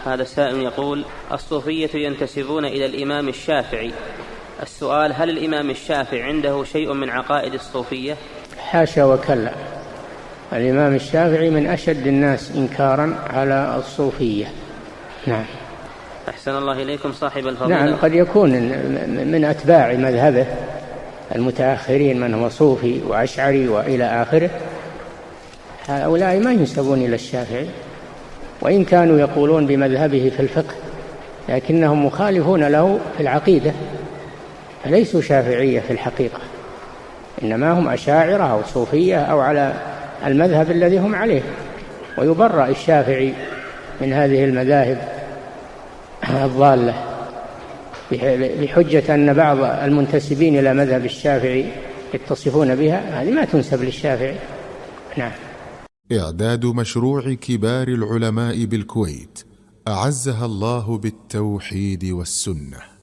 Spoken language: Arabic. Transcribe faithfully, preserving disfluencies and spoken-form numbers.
هذا السائل يقول: الصوفية ينتسبون إلى الإمام الشافعي. السؤال: هل الإمام الشافعي عنده شيء من عقائد الصوفية؟ حاشا وكلا، الإمام الشافعي من أشد الناس إنكارا على الصوفية. نعم. أحسن الله إليكم صاحب الفضيلة. نعم، قد يكون من أتباع مذهبه المتأخرين من هو صوفي وأشعري وإلى آخره، هؤلاء ما ينسبون إلى الشافعي، وإن كانوا يقولون بمذهبه في الفقه لكنهم مخالفون له في العقيدة، فليسوا شافعية في الحقيقة، إنما هم أشاعرة أو صوفية أو على المذهب الذي هم عليه. ويبرأ الشافعي من هذه المذاهب الضالة بحجة أن بعض المنتسبين إلى مذهب الشافعي يتصفون بها، هذه ما تنسب للشافعي. نعم. إعداد مشروع كبار العلماء بالكويت أعزها الله بالتوحيد والسنة.